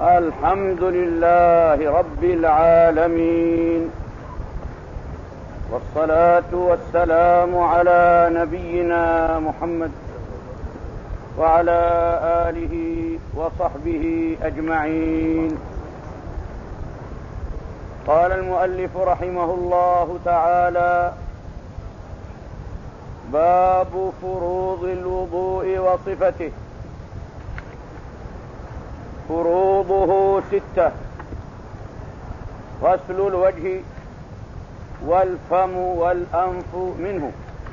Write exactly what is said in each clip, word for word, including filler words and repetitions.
الحمد لله رب العالمين، والصلاة والسلام على نبينا محمد وعلى آله وصحبه أجمعين. قال المؤلف رحمه الله تعالى: باب فروض الوضوء وصفته. فروضه ستة: غسل الوجه والفم والأنف منه،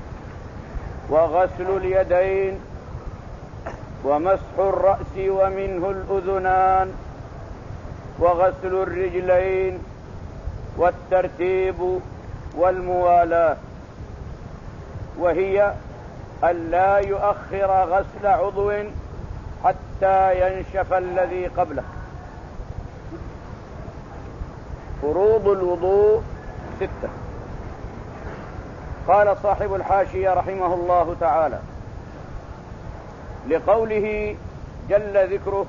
وغسل اليدين، ومسح الرأس ومنه الأذنان، وغسل الرجلين، والترتيب والموالاة، وهي ألا يؤخر غسل عضو حتى ينشف الذي قبله. فروض الوضوء ستة. قال صاحب الحاشية رحمه الله تعالى: لقوله جل ذكره: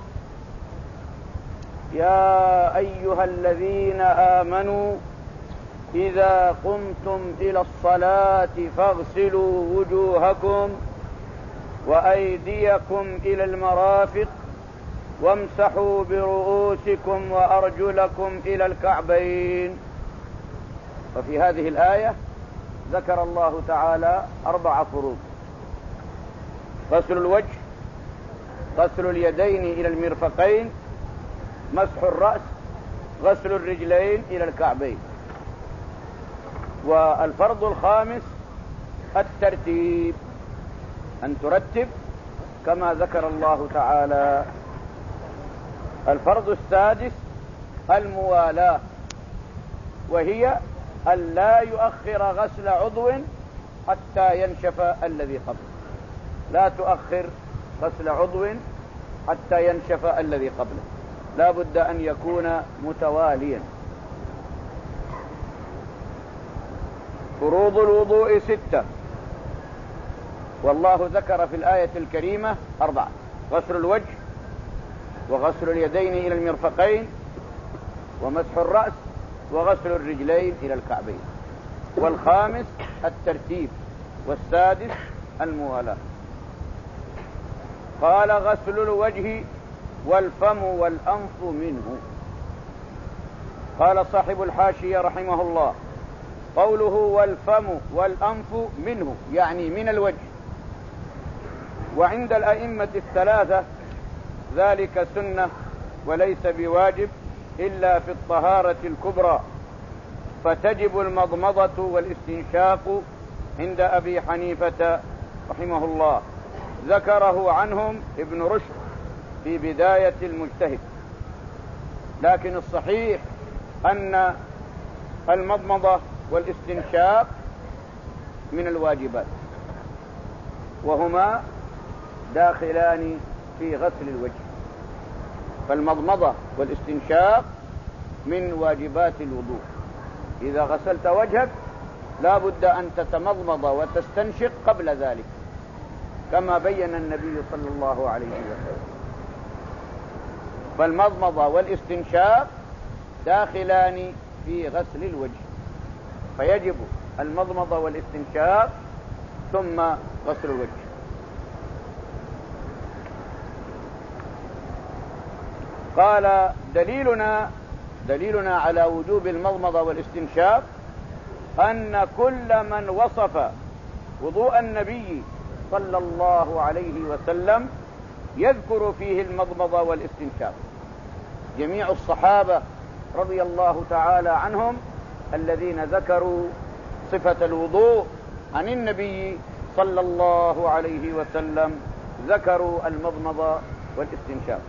يا أيها الذين آمنوا إذا قمتم إلى الصلاة فاغسلوا وجوهكم وأيديكم إلى المرافق وامسحوا برؤوسكم وأرجلكم إلى الكعبين. وفي هذه الآية ذكر الله تعالى أربع فروض: غسل الوجه، غسل اليدين إلى المرفقين، مسح الرأس، غسل الرجلين إلى الكعبين. والفرض الخامس الترتيب، أن ترتب كما ذكر الله تعالى. الفرض السادس الموالاة، وهي أن لا يؤخر غسل عضو حتى ينشف الذي قبله. لا تؤخر غسل عضو حتى ينشف الذي قبله، لا بد أن يكون متواليا. فروض الوضوء ستة، والله ذكر في الآية الكريمة أربعة: غسل الوجه، وغسل اليدين إلى المرفقين، ومسح الرأس، وغسل الرجلين إلى الكعبين. والخامس الترتيب، والسادس الموالاة. قال: غسل الوجه والفم والأنف منه. قال صاحب الحاشية رحمه الله: قوله والفم والأنف منه يعني من الوجه. وعند الأئمة الثلاثة ذلك سنة وليس بواجب إلا في الطهارة الكبرى، فتجب المضمضة والاستنشاق عند أبي حنيفة رحمه الله، ذكره عنهم ابن رشد في بداية المجتهد. لكن الصحيح أن المضمضة والاستنشاق من الواجبات، وهما داخلان في غسل الوجه. فالمضمضة والاستنشاق من واجبات الوضوء. إذا غسلت وجهك لا بد أن تتمضمض وتستنشق قبل ذلك، كما بين النبي صلى الله عليه وسلم. فالمضمضة والاستنشاق داخلان في غسل الوجه، فيجب المضمضة والاستنشاق ثم غسل الوجه. قال: دليلنا دليلنا على وجوب المضمضة والاستنشاق أن كل من وصف وضوء النبي صلى الله عليه وسلم يذكر فيه المضمضة والاستنشاق. جميع الصحابة رضي الله تعالى عنهم الذين ذكروا صفة الوضوء عن النبي صلى الله عليه وسلم ذكروا المضمضة والاستنشاق.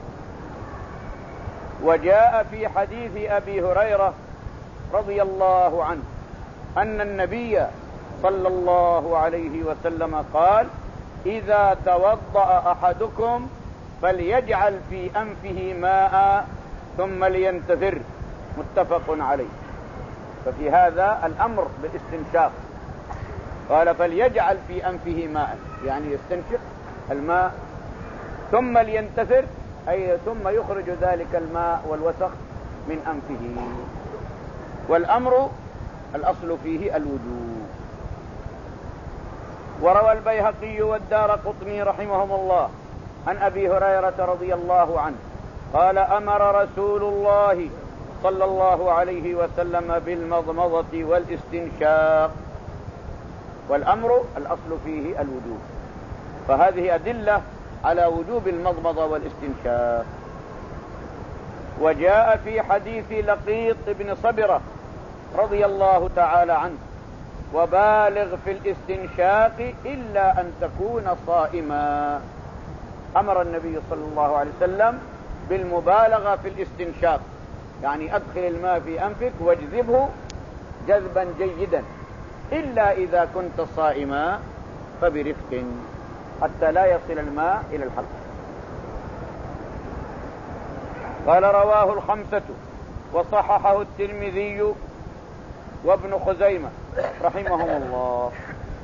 وجاء في حديث أبي هريرة رضي الله عنه أن النبي صلى الله عليه وسلم قال: إذا توضأ أحدكم فليجعل في أنفه ماء ثم لينتثر. متفق عليه. ففي هذا الأمر بالاستنشاق. قال: فليجعل في أنفه ماء، يعني يستنشق الماء، ثم لينتثر أي ثم يخرج ذلك الماء والوسخ من أنفه. والأمر الأصل فيه الوجوب. وروى البيهقي والدارقطني رحمهم الله عن أبي هريرة رضي الله عنه قال أمر رسول الله صلى الله عليه وسلم بالمضمضة والاستنشاق. والأمر الأصل فيه الوجوب، فهذه أدلة على وجوب المضمضة والاستنشاق. وجاء في حديث لقيط بن صبرة رضي الله تعالى عنه وبالغ في الاستنشاق إلا أن تكون صائما. أمر النبي صلى الله عليه وسلم بالمبالغة في الاستنشاق، يعني أدخل الماء في أنفك واجذبه جذبا جيدا، إلا إذا كنت صائما فبرفق حتى لا يصل الماء إلى الحلق. قال رواه الخمسة وصححه الترمذي وابن خزيمة رحمهم الله.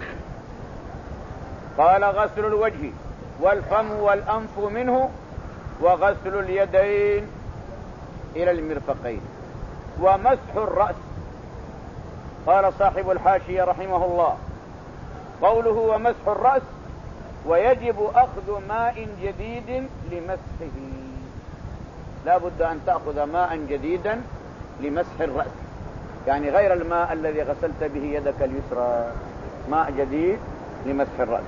قال غسل الوجه والفم والأنف منه وغسل اليدين إلى المرفقين ومسح الرأس. قال صاحب الحاشية رحمه الله قوله ومسح الرأس ويجب أخذ ماء جديد لمسحه، لا بد أن تأخذ ماء جديدا لمسح الرأس، يعني غير الماء الذي غسلت به يدك اليسرى، ماء جديد لمسح الرأس.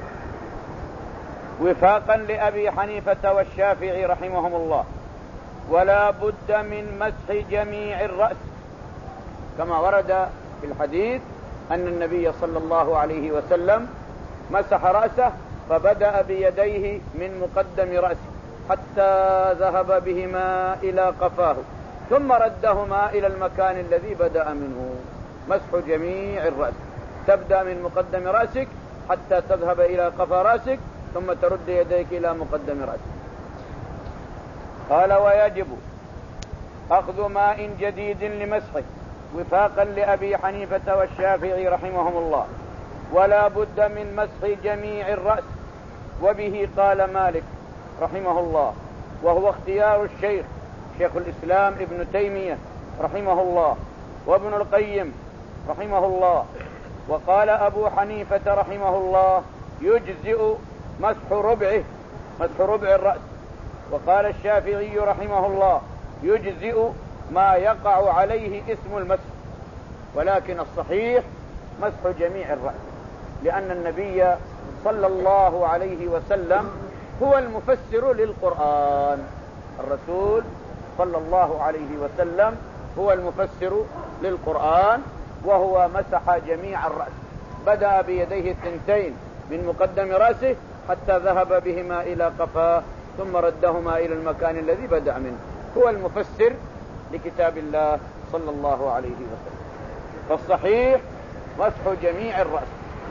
وفاقا لأبي حنيفة والشافعي رحمهم الله ولا بد من مسح جميع الرأس، كما ورد في الحديث أن النبي صلى الله عليه وسلم مسح رأسه فبدأ بيديه من مقدم رأسه حتى ذهب بهما إلى قفاه ثم ردهما إلى المكان الذي بدأ منه. مسح جميع الرأس، تبدأ من مقدم رأسك حتى تذهب إلى قفا رأسك ثم ترد يديك إلى مقدم رأسك. قال ويجب أخذ ماء جديد لمسحه وفاقا لأبي حنيفة والشافعي رحمهم الله ولا بد من مسح جميع الرأس، وبه قال مالك رحمه الله وهو اختيار الشيخ شيخ الإسلام ابن تيمية رحمه الله وابن القيم رحمه الله. وقال أبو حنيفة رحمه الله يجزئ مسح ربعه، مسح ربع الرأس. وقال الشافعي رحمه الله يجزئ ما يقع عليه اسم المسح، ولكن الصحيح مسح جميع الرأس، لأن النبي صلى الله عليه وسلم هو المفسر للقرآن. الرسول صلى الله عليه وسلم هو المفسر للقرآن، وهو مسح جميع الرأس، بدأ بيديه الثنتين من مقدم رأسه حتى ذهب بهما إلى قفاه ثم ردهما إلى المكان الذي بدأ منه. هو المفسر لكتاب الله صلى الله عليه وسلم. فالصحيح مسح جميع الرأس.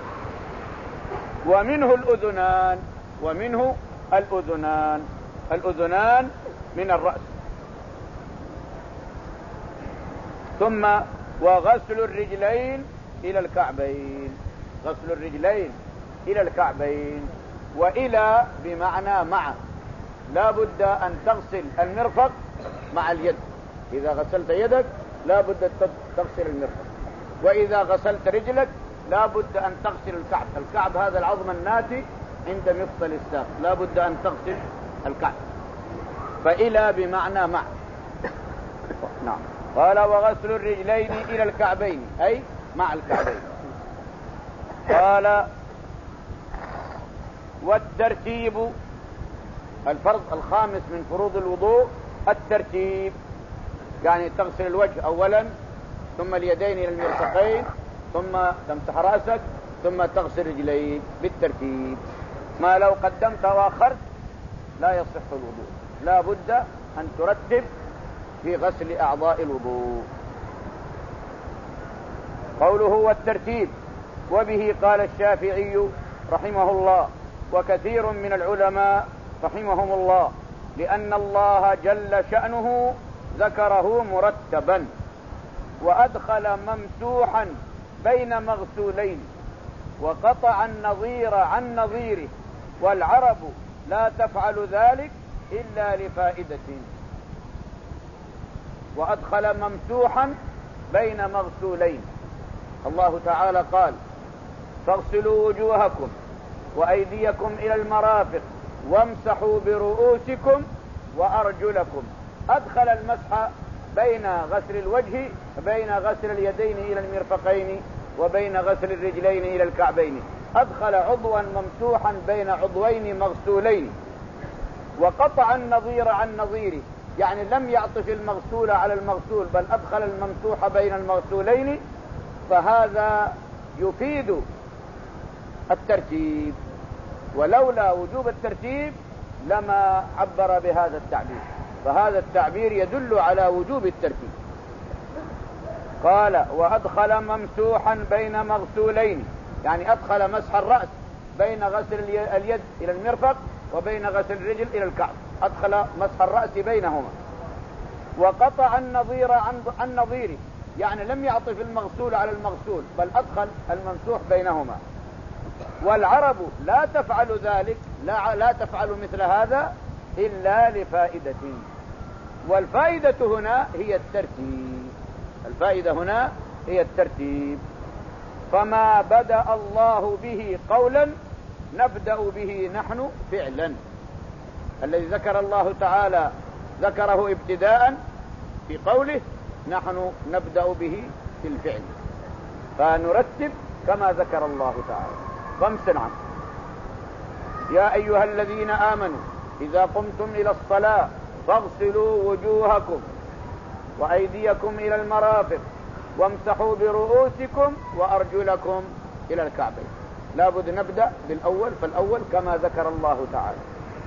ومنه الأذنان، ومنه الأذنان الأذنان من الرأس. ثم وغسل الرجلين إلى الكعبين، غسل الرجلين إلى الكعبين. وإلى بمعنى مع، لا بد أن تغسل المرفق مع اليد. إذا غسلت يدك لا بد تغسل المرفق، وإذا غسلت رجلك لا بد أن تغسل الكعب. الكعب هذا العظم الناتي عند مفصل الساق، لا بد أن تغسل الكعب. فإلى بمعنى مع. نعم. قال وغسل الرجلين إلى الكعبين أي مع الكعبين. قال والترتيب، الفرض الخامس من فروض الوضوء الترتيب، يعني تغسل الوجه أولا ثم اليدين إلى المرفقين ثم تمسح رأسك ثم تغسل رجليك بالترتيب. ما لو قدمت وأخرت لا يصح الوضوء، لا بد أن ترتب في غسل أعضاء الوضوء. قوله والترتيب وبه قال الشافعي رحمه الله وكثير من العلماء رحمهم الله، لأن الله جل شأنه ذكره مرتبا وأدخل ممسوحا بين مغسولين وقطع النظير عن نظيره، والعرب لا تفعل ذلك إلا لفائدة. وأدخل ممسوحا بين مغسولين. الله تعالى قال فاغسلوا وجوهكم وأيديكم إلى المرافق وامسحوا برؤوسكم وأرجلكم. أدخل المسح بين غسل الوجه بين غسل اليدين إلى المرفقين وبين غسل الرجلين إلى الكعبين. أدخل عضوا ممسوحا بين عضوين مغسولين، وقطع النظير عن نظيره، يعني لم يعطف المغسول على المغسول بل أدخل الممسوح بين المغسولين، فهذا يفيد الترتيب، ولولا وجوب الترتيب لما عبر بهذا التعبير، فهذا التعبير يدل على وجوب الترتيب. قال وأدخل ممسوحا بين مغسولين، يعني أدخل مسح الرأس بين غسل اليد إلى المرفق وبين غسل الرجل إلى الكعب، أدخل مسح الرأس بينهما. وقطع النظير عن نظيره، يعني لم يعطف المغسول على المغسول بل أدخل الممسوح بينهما. والعرب لا تفعل ذلك، لا, لا تفعل مثل هذا إلا لفائدة، والفائدة هنا هي الترتيب. الفائدة هنا هي الترتيب. فما بدأ الله به قولا نبدأ به نحن فعلا. الذي ذكر الله تعالى ذكره ابتداء في قوله، نحن نبدأ به في الفعل، فنرتب كما ذكر الله تعالى. خمس عنه. يا أيها الذين آمنوا إذا قمتم إلى الصلاة فاغسلوا وجوهكم وأيديكم إلى المرافق وامسحوا برؤوسكم وأرجلكم إلى الكعبين. لابد نبدأ بالأول فالأول كما ذكر الله تعالى.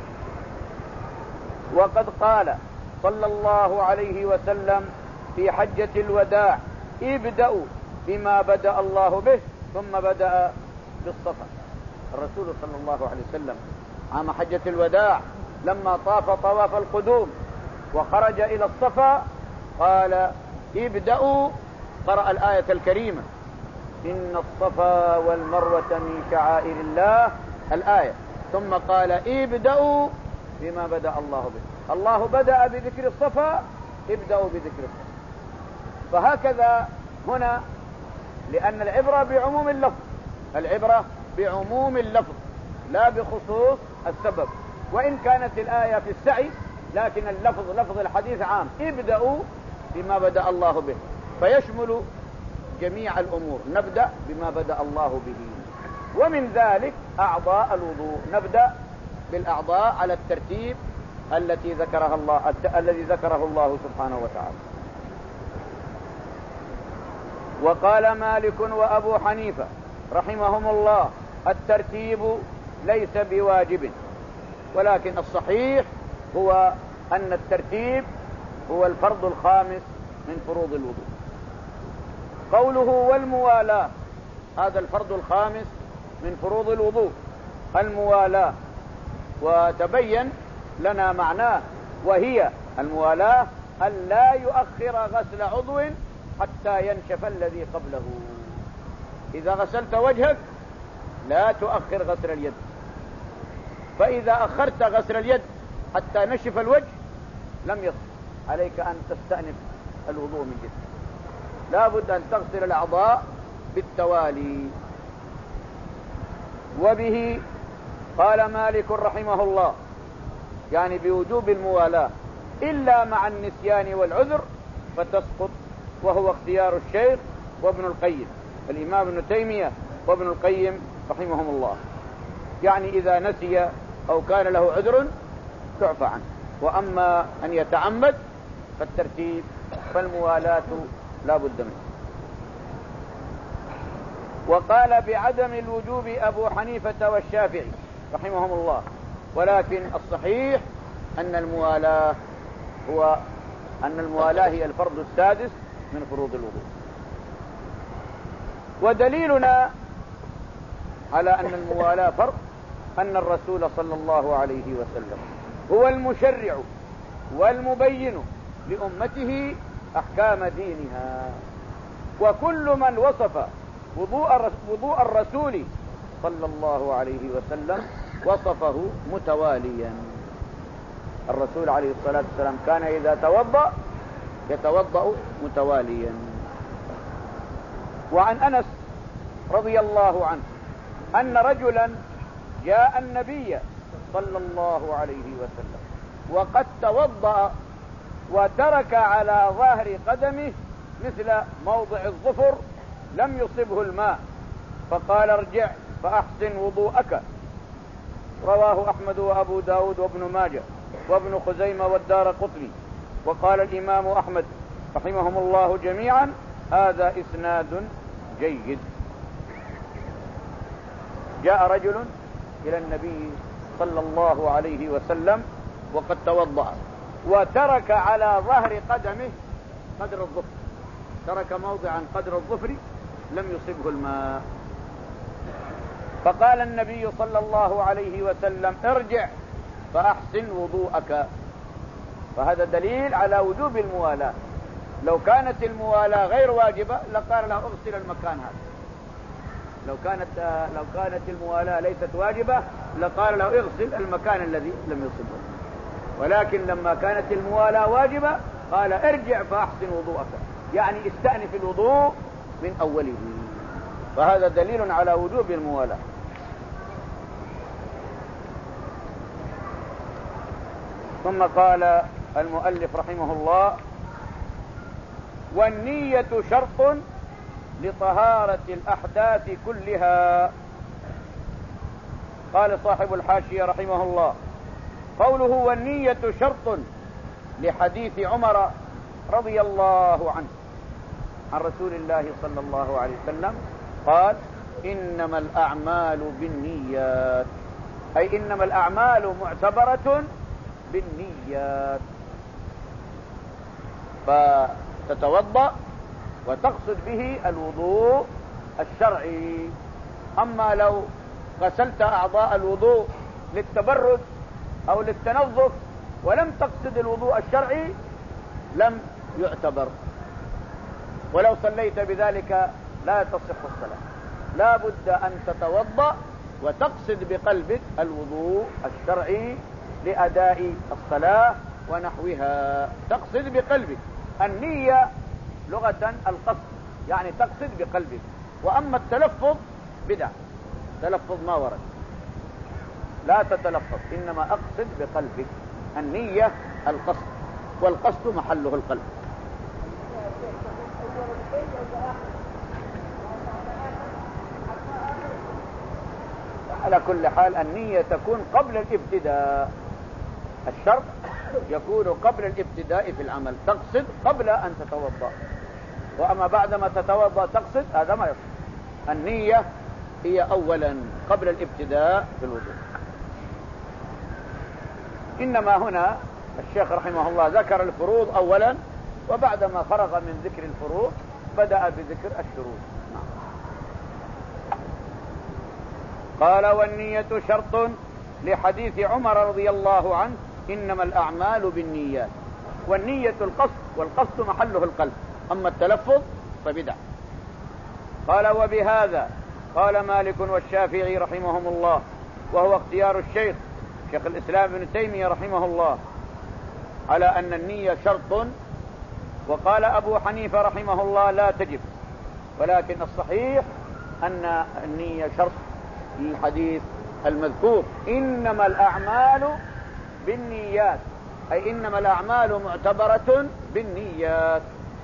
وقد قال صلى الله عليه وسلم في حجة الوداع ابدأوا بما بدأ الله به ثم بدأ بالصفا. الرسول صلى الله عليه وسلم عام حجة الوداع لما طاف طواف القدوم وخرج إلى الصفا قال ابدأوا، قرأ الآية الكريمة إن الصفا والمروة من شعائر الله الآية، ثم قال ابدأوا بما بدأ الله به. الله بدأ بذكر الصفا، ابدأوا بذكر الصفا. فهكذا هنا، لأن العبرة بعموم اللفظ، العبرة بعموم اللفظ لا بخصوص السبب. وإن كانت الآية في السعي لكن اللفظ لفظ الحديث عام، ابدأوا بما بدأ الله به، فيشمل جميع الأمور. نبدأ بما بدأ الله به. ومن ذلك أعضاء الوضوء، نبدأ بالأعضاء على الترتيب التي ذكرها الله الذي ذكره الله سبحانه وتعالى. وقال مالك وأبو حنيفة رحمهم الله الترتيب ليس بواجب، ولكن الصحيح هو أن الترتيب هو الفرض الخامس من فروض الوضوء. قوله والموالاة، هذا الفرض الخامس من فروض الوضوء، الموالاة، وتبين لنا معناه، وهي الموالاة أن لا يؤخر غسل عضو حتى ينشف الذي قبله. إذا غسلت وجهك لا تؤخر غسل اليد، فإذا أخرت غسل اليد حتى نشف الوجه لم يصح، عليك أن تستأنف الوضوء من جديد. لا بد أن تغسل الأعضاء بالتوالي. وبه قال مالك رحمه الله، يعني بوجوب الموالاة إلا مع النسيان والعذر فتسقط، وهو اختيار الشيخ وابن القيم، الإمام ابن تيمية وابن القيم رحمهم الله. يعني إذا نسي أو كان له عذر تعفى عنه. وأما أن يتعمد فالترتيب فالموالاة لا بد منه. وقال بعدم الوجوب أبو حنيفة والشافعي رحمهم الله، ولكن الصحيح أن الموالاة هو أن الموالاة هي الفرض السادس من فروض الوضوء. ودليلنا على أن الموالاة فرض أن الرسول صلى الله عليه وسلم هو المشرع والمبين لأمته أحكام دينها، وكل من وصف وضوء الرسول صلى الله عليه وسلم وصفه متواليا. الرسول عليه الصلاة والسلام كان إذا توضأ يتوضأ متواليا. وعن أنس رضي الله عنه أن رجلا جاء النبي صلى الله عليه وسلم وقد توضأ وترك على ظهر قدمه مثل موضع الظفر لم يصبه الماء، فقال ارجع فأحسن وضوءك. رواه أحمد وأبو داود وابن ماجه وابن خزيمة والدارقطني. وقال الإمام أحمد رحمهم الله جميعا هذا إسناد جيد. جاء رجل إلى النبي صلى الله عليه وسلم وقد توضأ وترك على ظهر قدمه قدر الظفر، ترك موضعا قدر الظفر لم يصبه الماء، فقال النبي صلى الله عليه وسلم ارجع فأحسن وضوءك. فهذا دليل على وجوب الموالاة. لو كانت الموالاة غير واجبة لقال له اغسل المكان هذا. لو كانت لو كانت الموالاة ليست واجبة لقال له اغسل المكان الذي لم يصبه، ولكن لما كانت الموالاة واجبة قال ارجع فأحسن وضوءك، يعني استأنف الوضوء من أوله. فهذا دليل على وجوب الموالاة. ثم قال المؤلف رحمه الله والنية شرط لطهارة الأحداث كلها. قال صاحب الحاشية رحمه الله قوله والنية شرط لحديث عمر رضي الله عنه عن رسول الله صلى الله عليه وسلم قال إنما الأعمال بالنيات، أي إنما الأعمال معتبرة بالنيات. فتتوضأ وتقصد به الوضوء الشرعي. أما لو غسلت أعضاء الوضوء للتبرد أو للتنظف ولم تقصد الوضوء الشرعي لم يعتبر، ولو صليت بذلك لا تصح الصلاة. لا بد أن تتوضأ وتقصد بقلبك الوضوء الشرعي لأداء الصلاة ونحوها. تقصد بقلبك. النية لغة القصد، يعني تقصد بقلبك. وأما التلفظ بدعة، تلفظ ما ورد، لا تتلفظ، إنما أقصد بقلبك. النية القصد، والقصد محله القلب. على كل حال النية تكون قبل الابتداء. الشرط يكون قبل الابتداء في العمل، تقصد قبل أن تتوضأ. وأما بعدما تتوضأ تقصد هذا ما يصح. النية هي أولا قبل الابتداء في الوضوء. إنما هنا الشيخ رحمه الله ذكر الفروض أولا، وبعدما فرغ من ذكر الفروض بدأ بذكر الشروط. قال والنية شرط لحديث عمر رضي الله عنه إنما الأعمال بالنيات. والنية القصد، والقصد محله القلب. أما التلفظ فبدع. قال وبهذا قال مالك والشافعي رحمهم الله، وهو اختيار الشيخ شيخ الإسلام ابن تيمية رحمه الله، على أن النية شرط. وقال أبو حنيفة رحمه الله لا تجب، ولكن الصحيح أن النية شرط للحديث المذكور إنما الأعمال بالنيات، أي إنما الأعمال معتبرة بالنيات.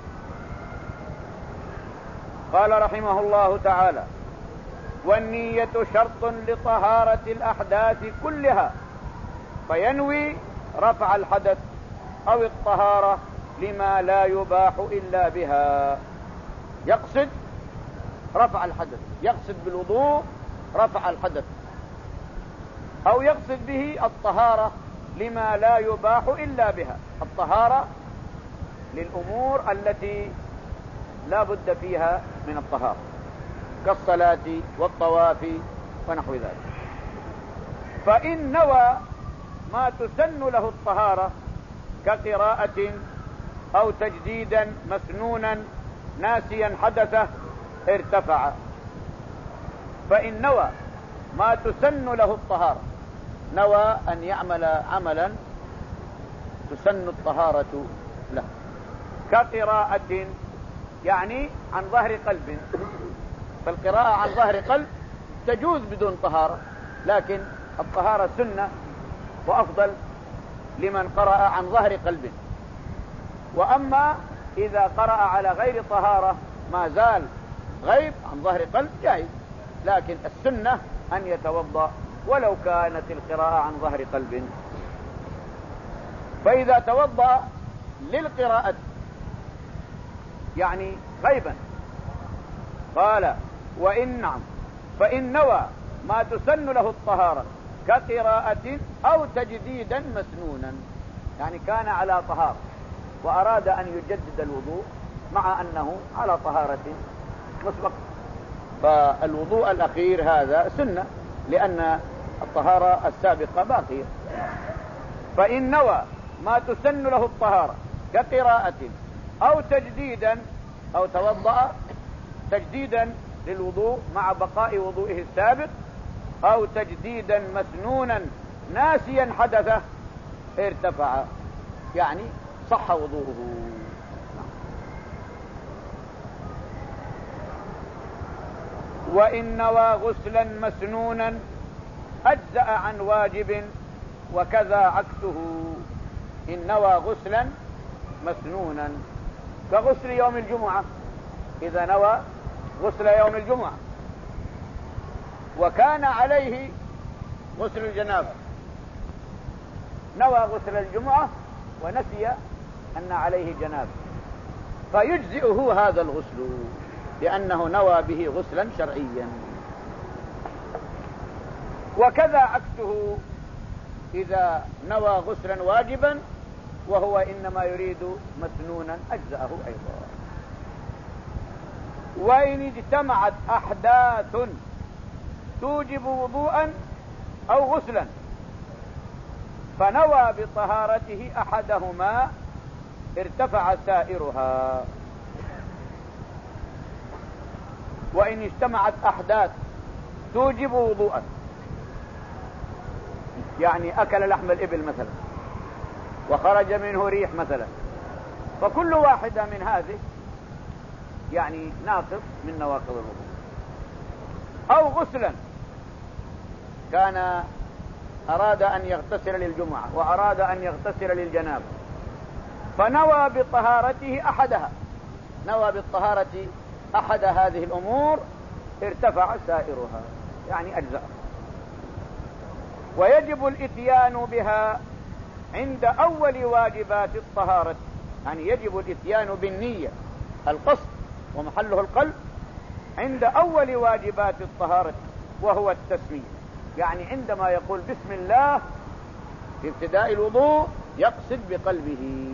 قال رحمه الله تعالى والنية شرط لطهارة الأحداث كلها، فينوي رفع الحدث أو الطهارة لما لا يباح إلا بها. يقصد رفع الحدث، يقصد بالوضوء رفع الحدث، أو يقصد به الطهارة لما لا يباح إلا بها. الطهارة للأمور التي لا بد فيها من الطهارة كالصلاة والطواف ونحو ذلك. فإن نوى ما تسن له الطهارة كقراءة أو تجديدا مسنونا ناسيا حدثه ارتفع. فإن نوى ما تسن له الطهارة، نوى أن يعمل عملا تسن الطهارة له. كقراءة يعني عن ظهر قلب، فالقراءة عن ظهر قلب تجوز بدون طهارة، لكن الطهارة سنة وأفضل لمن قرأ عن ظهر قلب. وأما إذا قرأ على غير طهارة ما زال غيب عن ظهر قلب جائز، لكن السنة أن يتوضأ ولو كانت القراءة عن ظهر قلب. فإذا توضأ للقراءة يعني غيبا قال وإن نعم فإن نوى ما تسن له الطهارة كقراءة أو تجديدا مسنونا، يعني كان على طهارة وأراد أن يجدد الوضوء مع أنه على طهارة مسبقة، فالوضوء الأخير هذا سنة لأن الطهارة السابقة باقية. فإن نوى ما تسن له الطهارة كقراءة أو تجديدا أو توضأ تجديدا للوضوء مع بقاء وضوئه السابق أو تجديدا مسنونا ناسيا حدثه ارتفع، يعني صح وضوءه. وإن نوى غسلا مسنونا أجزأ عن واجب وكذا عكسه. إن نوى غسلا مسنونا كغسل يوم الجمعة، إذا نوى غسل يوم الجمعة وكان عليه غسل الجنابة، نوى غسل الجمعة ونسي أن عليه جنابة، فيجزئه هذا الغسل لأنه نوى به غسلا شرعيا. وكذا عكسه إذا نوى غسلا واجبا وهو إنما يريد مسنونا أجزأه أيضا. وإن اجتمعت أحداث توجب وضوءا أو غسلا فنوى بطهارته أحدهما ارتفع سائرها. وإن اجتمعت أحداث توجب وضوءا، يعني أكل لحم الإبل مثلا وخرج منه ريح مثلا، فكل واحدة من هذه يعني ناقص من نواقض الوضوء. أو غسلا، كان أراد أن يغتسل للجمعة وأراد أن يغتسل للجنابة فنوى بطهارته أحدها، نوى بالطهارة أحد هذه الأمور ارتفع سائرها، يعني أجزاء. ويجب الإتيان بها عند أول واجبات الطهارة، يعني يجب الإتيان بالنية القصد ومحله القلب عند أول واجبات الطهارة وهو التسمية، يعني عندما يقول بسم الله في ابتداء الوضوء يقصد بقلبه.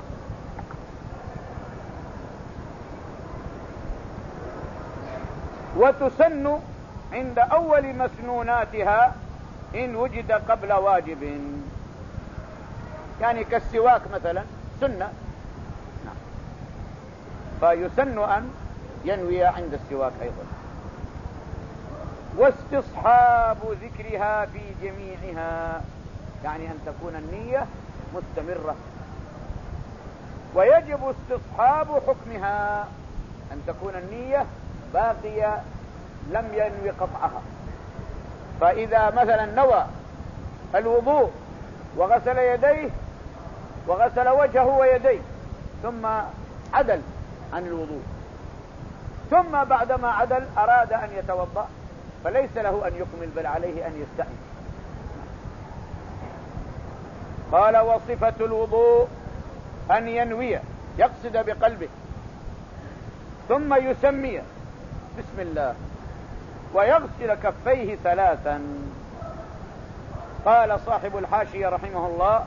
وتسن عند أول مسنوناتها إن وجد قبل واجب، يعني كالسواك مثلا سنة، فيسن أن ينوي عند السواك أيضا. واستصحاب ذكرها في جميعها، يعني أن تكون النية مستمرة. ويجب استصحاب حكمها، أن تكون النية باقية لم ينوي قطعها. فإذا مثلا نوى الوضوء وغسل يديه وغسل وجهه ويديه ثم عدل عن الوضوء، ثم بعدما عدل أراد أن يتوضأ، فليس له أن يكمل بل عليه أن يستأنف. قال وصفة الوضوء أن ينوي، يقصد بقلبه ثم يسمي بسم الله ويغسل كفيه ثلاثا. قال صاحب الحاشية رحمه الله،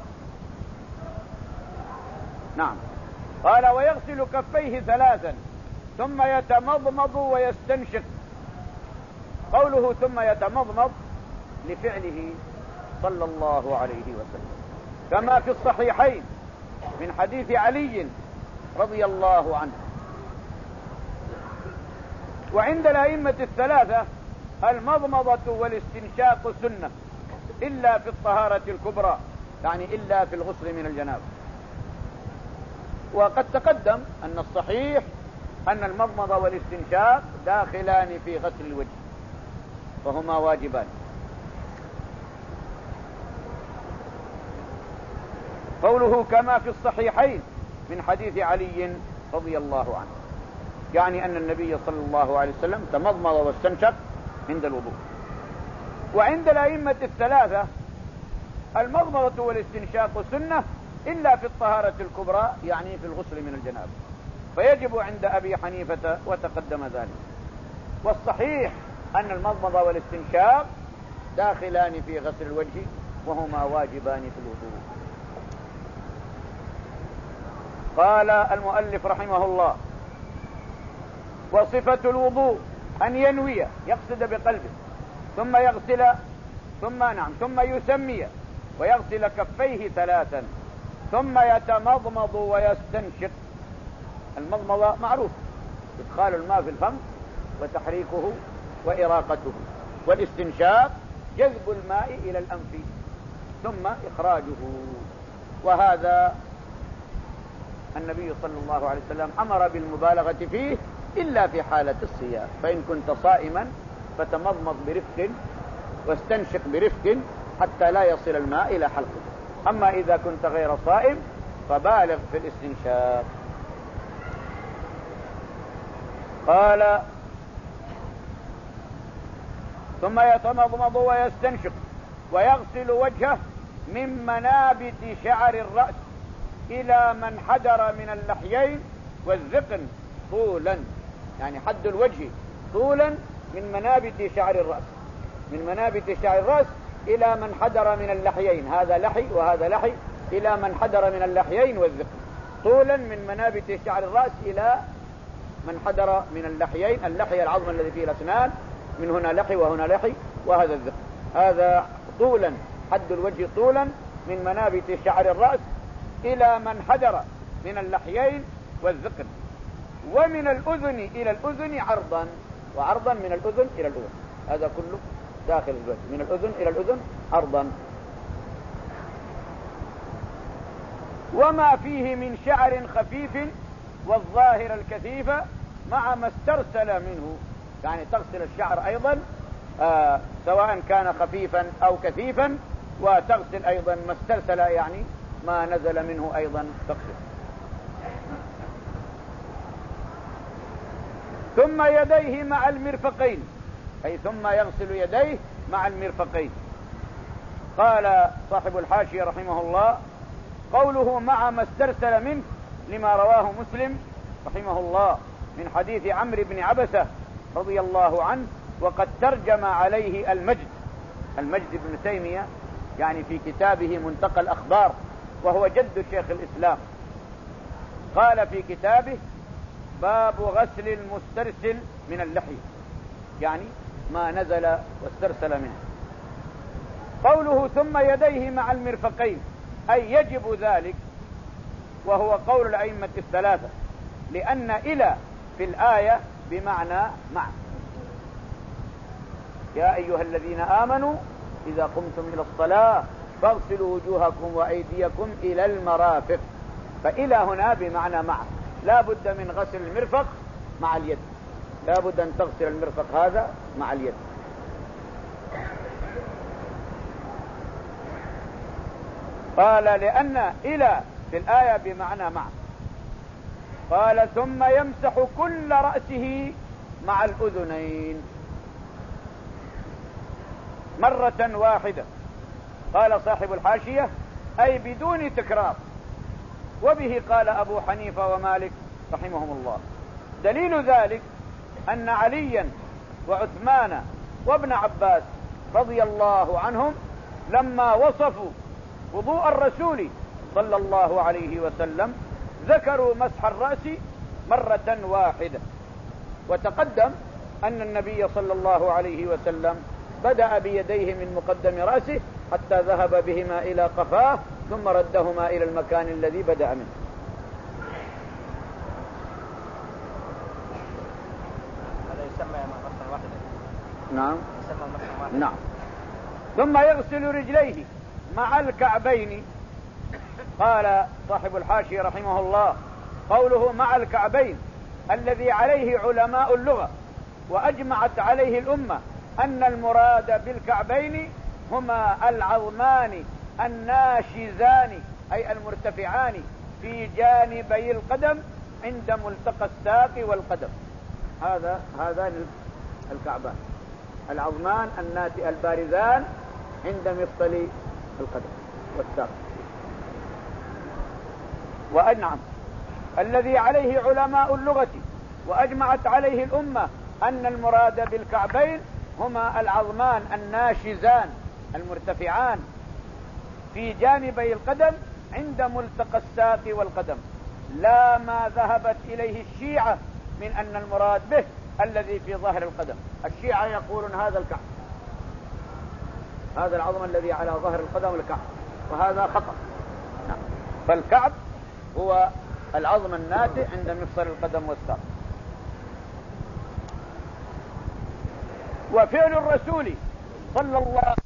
نعم، قال ويغسل كفيه ثلاثا ثم يتمضمض ويستنشق. قوله ثم يتمضمض لفعله صلى الله عليه وسلم، كما في الصحيحين من حديث علي رضي الله عنه. وعند الأئمة الثلاثة المضمضة والاستنشاق سنة إلا في الطهارة الكبرى يعني إلا في الغسل من الجنابة. وقد تقدم أن الصحيح أن المضمضة والاستنشاق داخلان في غسل الوجه فهما واجبان. قوله كما في الصحيحين من حديث علي رضي الله عنه، يعني أن النبي صلى الله عليه وسلم تمضمض واستنشق عند الوضوء. وعند الأئمة الثلاثة المضمضة والاستنشاق سنة إلا في الطهارة الكبرى، يعني في الغسل من الجنابة، فيجب عند أبي حنيفة وتقدم ذلك. والصحيح أن المضمضة والاستنشاق داخلان في غسل الوجه وهما واجبان في الوضوء. قال المؤلف رحمه الله: وصفة الوضوء أن ينوي، يقصد بقلبه، ثم يغسل ثم نعم ثم يسمي ويغسل كفيه ثلاثا، ثم يتمضمض ويستنشق. المضمضة معروف، إدخال الماء في الفم وتحريكه وإراقته، والاستنشاق جذب الماء إلى الأنف ثم إخراجه. وهذا النبي صلى الله عليه وسلم أمر بالمبالغة فيه إلا في حالة الصيام، فإن كنت صائما فتمضمض برفق واستنشق برفق حتى لا يصل الماء إلى حلقك. أما إذا كنت غير صائم فبالغ في الاستنشاق. قال: ثم يتمضمض ويستنشق ويغسل وجهه من منابت شعر الرأس إلى من حدر من اللحيين والذقن طولا، يعني حد الوجه طولا من منابت شعر الرأس، من منابت شعر الرأس إلى من حدر من اللحيين، هذا لحي وهذا لحي، إلى من حدر من اللحيين والذقن، طولا من منابت شعر الرأس إلى من حدر من اللحيين. اللحي العظم الذي فيه الأسنان، من هنا لحي وهنا لحي وهذا الذقن، هذا طولا، حد الوجه طولا من منابت شعر الرأس إلى من حدر من اللحيين والذقن، ومن الأذن إلى الأذن عرضا، وعرضا من الأذن إلى الأذن، هذا كله داخل الوجه، من الأذن إلى الأذن عرضا. وما فيه من شعر خفيف والظاهر الكثيف مع ما استرسل منه، يعني تغسل الشعر أيضا آه سواء كان خفيفا أو كثيفا، وتغسل أيضا ما استرسل، يعني ما نزل منه أيضا تغسل. ثم يديه مع المرفقين، أي ثم يغسل يديه مع المرفقين. قال صاحب الحاشية رحمه الله: قوله مع ما استرسل منه لما رواه مسلم رحمه الله من حديث عمرو بن عبسة رضي الله عنه، وقد ترجم عليه المجد المجد بن تيمية، يعني في كتابه منتقى الأخبار، وهو جد شيخ الإسلام. قال في كتابه: باب غسل المسترسل من اللحية، يعني ما نزل واسترسل منه. قوله ثم يديه مع المرفقين، أي يجب ذلك، وهو قول الأئمة الثلاثة، لأن إلى في الآية بمعنى مع. يا أيها الذين آمنوا إذا قمتم إلى الصلاة فاغسلوا وجوهكم وأيديكم إلى المرافق، فإلى هنا بمعنى مع، لا بد من غسل المرفق مع اليد، لا بد أن تغسل المرفق هذا مع اليد. قال لأن إلى في الآية بمعنى مع. قال ثم يمسح كل رأسه مع الأذنين مرة واحدة. قال صاحب الحاشية: أي بدون تكرار. وبه قال أبو حنيفة ومالك رحمهم الله. دليل ذلك أن عليا وعثمان وابن عباس رضي الله عنهم لما وصفوا وضوء الرسول صلى الله عليه وسلم ذكروا مسح الرأس مرة واحدة. وتقدم أن النبي صلى الله عليه وسلم بدأ بيديه من مقدم رأسه حتى ذهب بهما إلى قفاه، ثم ردهما إلى المكان الذي بدأ منه. هذا يسمى مسحا واحدا. نعم يسمى مسحا واحدا. نعم. ثم يغسل رجليه مع الكعبين. قال صاحب الحاشية رحمه الله: قوله مع الكعبين الذي عليه علماء اللغة وأجمعت عليه الأمة أن المراد بالكعبين هما العظمان الناشزان أي المرتفعان في جانبي القدم عند ملتقى الساق والقدم. هذا هذان الكعبان، العظمان الناتئ البارزان عند مفصل القدم والساق. وأنعم الذي عليه علماء اللغة وأجمعت عليه الأمة أن المراد بالكعبين هما العظمان الناشزان المرتفعان في جانبي القدم عند ملتقى الساق والقدم، لا ما ذهبت إليه الشيعة من أن المراد به الذي في ظهر القدم. الشيعة يقولون هذا الكعب، هذا العظم الذي على ظهر القدم الكعب، وهذا خطأ. فالكعب هو العظم الناتئ عند مفصل القدم والساق. وفعل الرسول صلى الله